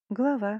Глава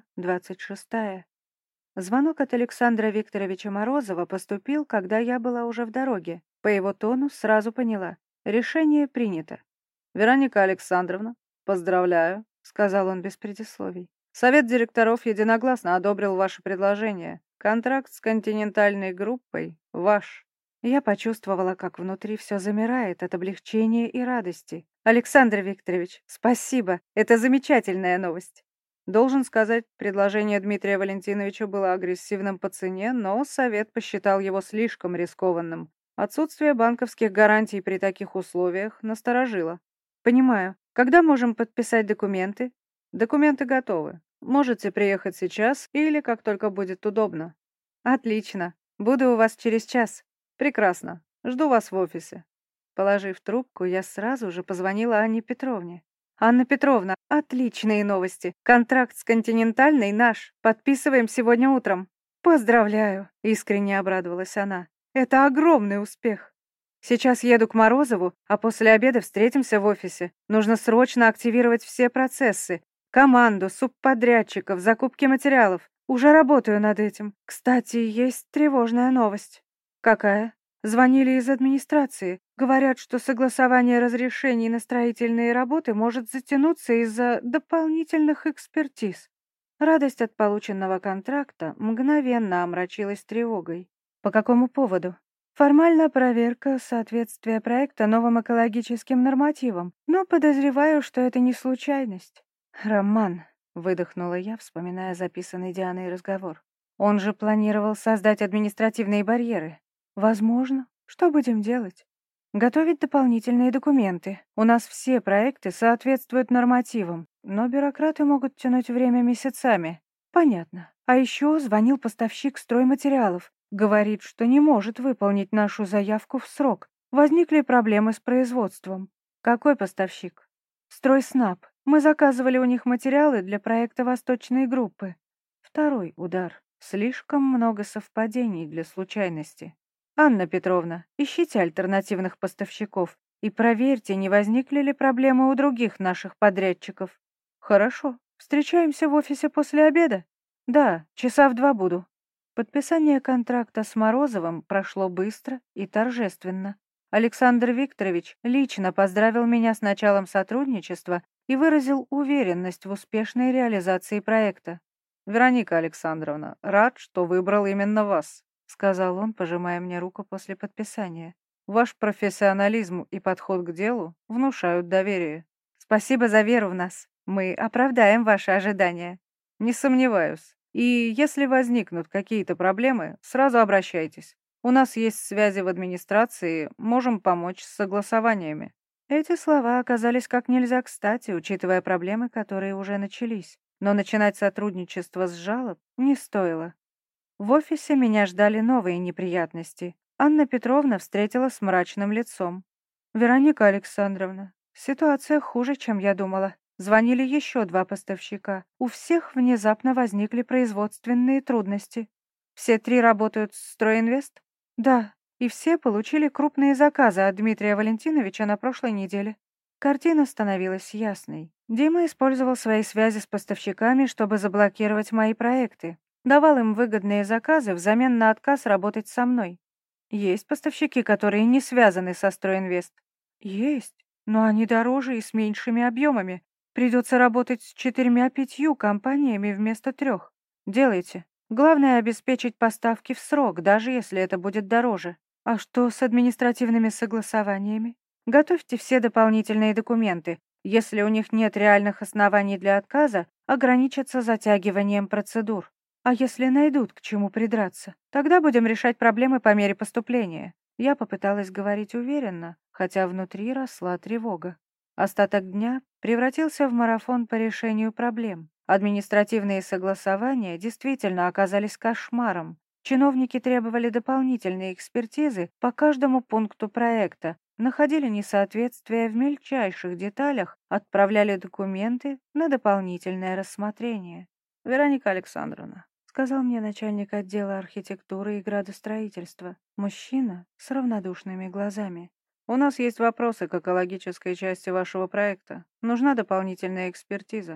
26. Звонок от Александра Викторовича Морозова поступил, когда я была уже в дороге. По его тону сразу поняла. Решение принято. «Вероника Александровна, поздравляю», — сказал он без предисловий. «Совет директоров единогласно одобрил ваше предложение. Контракт с континентальной группой ваш». Я почувствовала, как внутри все замирает от облегчения и радости. «Александр Викторович, спасибо, это замечательная новость». Должен сказать, предложение Дмитрия Валентиновича было агрессивным по цене, но совет посчитал его слишком рискованным. Отсутствие банковских гарантий при таких условиях насторожило. Понимаю. Когда можем подписать документы? Документы готовы. Можете приехать сейчас или как только будет удобно. Отлично. Буду у вас через час. Прекрасно. Жду вас в офисе. Положив трубку, я сразу же позвонила Анне Петровне. «Анна Петровна, отличные новости. Контракт с «Континентальной» наш. Подписываем сегодня утром». «Поздравляю», — искренне обрадовалась она. «Это огромный успех. Сейчас еду к Морозову, а после обеда встретимся в офисе. Нужно срочно активировать все процессы. Команду, субподрядчиков, закупки материалов. Уже работаю над этим. Кстати, есть тревожная новость». «Какая?» Звонили из администрации. Говорят, что согласование разрешений на строительные работы может затянуться из-за дополнительных экспертиз. Радость от полученного контракта мгновенно омрачилась тревогой. По какому поводу? Формально проверка соответствия проекта новым экологическим нормативам, но подозреваю, что это не случайность. «Роман», — выдохнула я, вспоминая записанный Дианой разговор. «Он же планировал создать административные барьеры. Возможно. Что будем делать? Готовить дополнительные документы. У нас все проекты соответствуют нормативам, но бюрократы могут тянуть время месяцами. Понятно. А еще звонил поставщик стройматериалов. Говорит, что не может выполнить нашу заявку в срок. Возникли проблемы с производством. Какой поставщик? Стройснаб. Мы заказывали у них материалы для проекта восточной группы. Второй удар. Слишком много совпадений для случайности. «Анна Петровна, ищите альтернативных поставщиков и проверьте, не возникли ли проблемы у других наших подрядчиков». «Хорошо. Встречаемся в офисе после обеда?» «Да, часа в 2 буду». Подписание контракта с Морозовым прошло быстро и торжественно. Александр Викторович лично поздравил меня с началом сотрудничества и выразил уверенность в успешной реализации проекта. «Вероника Александровна, рад, что выбрал именно вас», — сказал он, пожимая мне руку после подписания. «Ваш профессионализм и подход к делу внушают доверие». «Спасибо за веру в нас. Мы оправдаем ваши ожидания». «Не сомневаюсь. И если возникнут какие-то проблемы, сразу обращайтесь. У нас есть связи в администрации, можем помочь с согласованиями». Эти слова оказались как нельзя кстати, учитывая проблемы, которые уже начались. Но начинать сотрудничество с жалоб не стоило. В офисе меня ждали новые неприятности. Анна Петровна встретила с мрачным лицом. «Вероника Александровна, ситуация хуже, чем я думала. Звонили еще 2 поставщика. У всех внезапно возникли производственные трудности. Все 3 работают в «Стройинвест»?» «Да, и все получили крупные заказы от Дмитрия Валентиновича на прошлой неделе». Картина становилась ясной. Дима использовал свои связи с поставщиками, чтобы заблокировать мои проекты. Давал им выгодные заказы взамен на отказ работать со мной. Есть поставщики, которые не связаны со «Стройинвест». Есть, но они дороже и с меньшими объемами. Придется работать с 4-5 компаниями вместо 3. Делайте. Главное — обеспечить поставки в срок, даже если это будет дороже. А что с административными согласованиями? Готовьте все дополнительные документы. Если у них нет реальных оснований для отказа, ограничатся затягиванием процедур. А если найдут к чему придраться, тогда будем решать проблемы по мере поступления. Я попыталась говорить уверенно, хотя внутри росла тревога. Остаток дня превратился в марафон по решению проблем. Административные согласования действительно оказались кошмаром. Чиновники требовали дополнительной экспертизы по каждому пункту проекта, находили несоответствия в мельчайших деталях, отправляли документы на дополнительное рассмотрение. «Вероника Александровна», — сказал мне начальник отдела архитектуры и градостроительства, мужчина с равнодушными глазами. «У нас есть вопросы к экологической части вашего проекта. Нужна дополнительная экспертиза».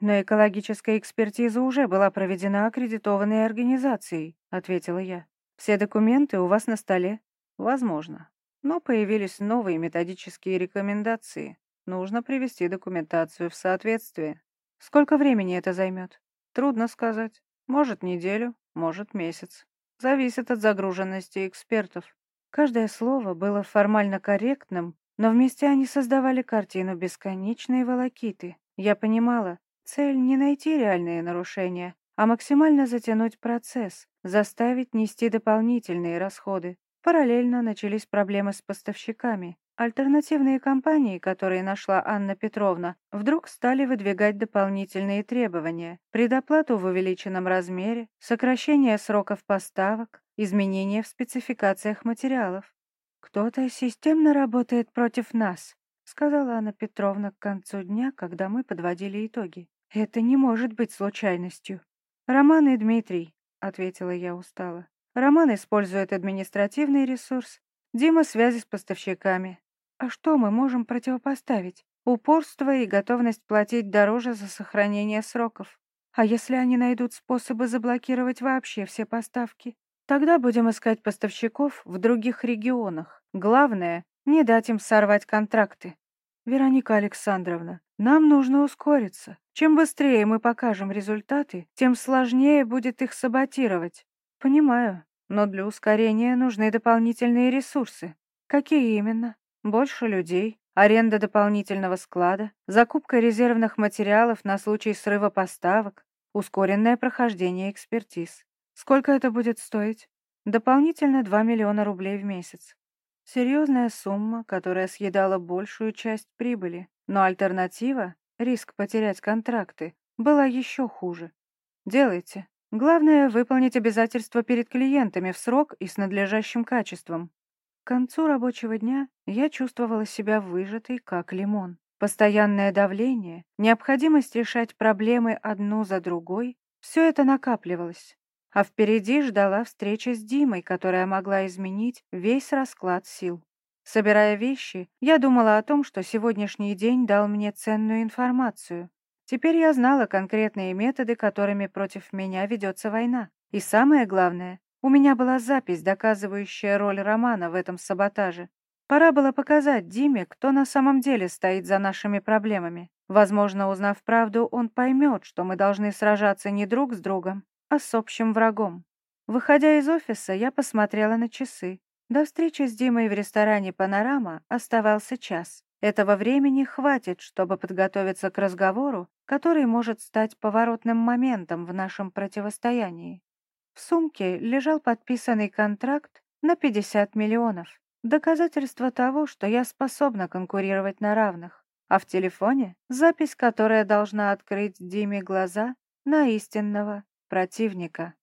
Но экологическая экспертиза уже была проведена аккредитованной организацией, ответила я. Все документы у вас на столе? Возможно. Но появились новые методические рекомендации. Нужно привести документацию в соответствие. Сколько времени это займет? Трудно сказать. Может, неделю, может, месяц. Зависит от загруженности экспертов. Каждое слово было формально корректным, но вместе они создавали картину бесконечной волокиты. Я понимала, цель не найти реальные нарушения, а максимально затянуть процесс, заставить нести дополнительные расходы. Параллельно начались проблемы с поставщиками. Альтернативные компании, которые нашла Анна Петровна, вдруг стали выдвигать дополнительные требования: предоплату в увеличенном размере, сокращение сроков поставок, изменения в спецификациях материалов. «Кто-то системно работает против нас», — сказала Анна Петровна к концу дня, когда мы подводили итоги. «Это не может быть случайностью». «Роман и Дмитрий», — ответила я устало. «Роман использует административный ресурс, Дима — связи с поставщиками. А что мы можем противопоставить? Упорство и готовность платить дороже за сохранение сроков. А если они найдут способы заблокировать вообще все поставки? Тогда будем искать поставщиков в других регионах. Главное — не дать им сорвать контракты. Вероника Александровна, нам нужно ускориться. Чем быстрее мы покажем результаты, тем сложнее будет их саботировать. Понимаю, но для ускорения нужны дополнительные ресурсы. Какие именно? Больше людей, аренда дополнительного склада, закупка резервных материалов на случай срыва поставок, ускоренное прохождение экспертиз. Сколько это будет стоить? Дополнительно 2 миллиона рублей в месяц. Серьезная сумма, которая съедала большую часть прибыли. Но альтернатива, риск потерять контракты, была еще хуже. Делайте. Главное — выполнить обязательства перед клиентами в срок и с надлежащим качеством. К концу рабочего дня я чувствовала себя выжатой, как лимон. Постоянное давление, необходимость решать проблемы одну за другой — все это накапливалось. А впереди ждала встреча с Димой, которая могла изменить весь расклад сил. Собирая вещи, я думала о том, что сегодняшний день дал мне ценную информацию. Теперь я знала конкретные методы, которыми против меня ведется война. И самое главное, у меня была запись, доказывающая роль Романа в этом саботаже. Пора было показать Диме, кто на самом деле стоит за нашими проблемами. Возможно, узнав правду, он поймет, что мы должны сражаться не друг с другом, а с общим врагом. Выходя из офиса, я посмотрела на часы. До встречи с Димой в ресторане «Панорама» оставался час. Этого времени хватит, чтобы подготовиться к разговору, который может стать поворотным моментом в нашем противостоянии. В сумке лежал подписанный контракт на 50 миллионов. Доказательство того, что я способна конкурировать на равных. А в телефоне запись, которая должна открыть Диме глаза на истинного противника.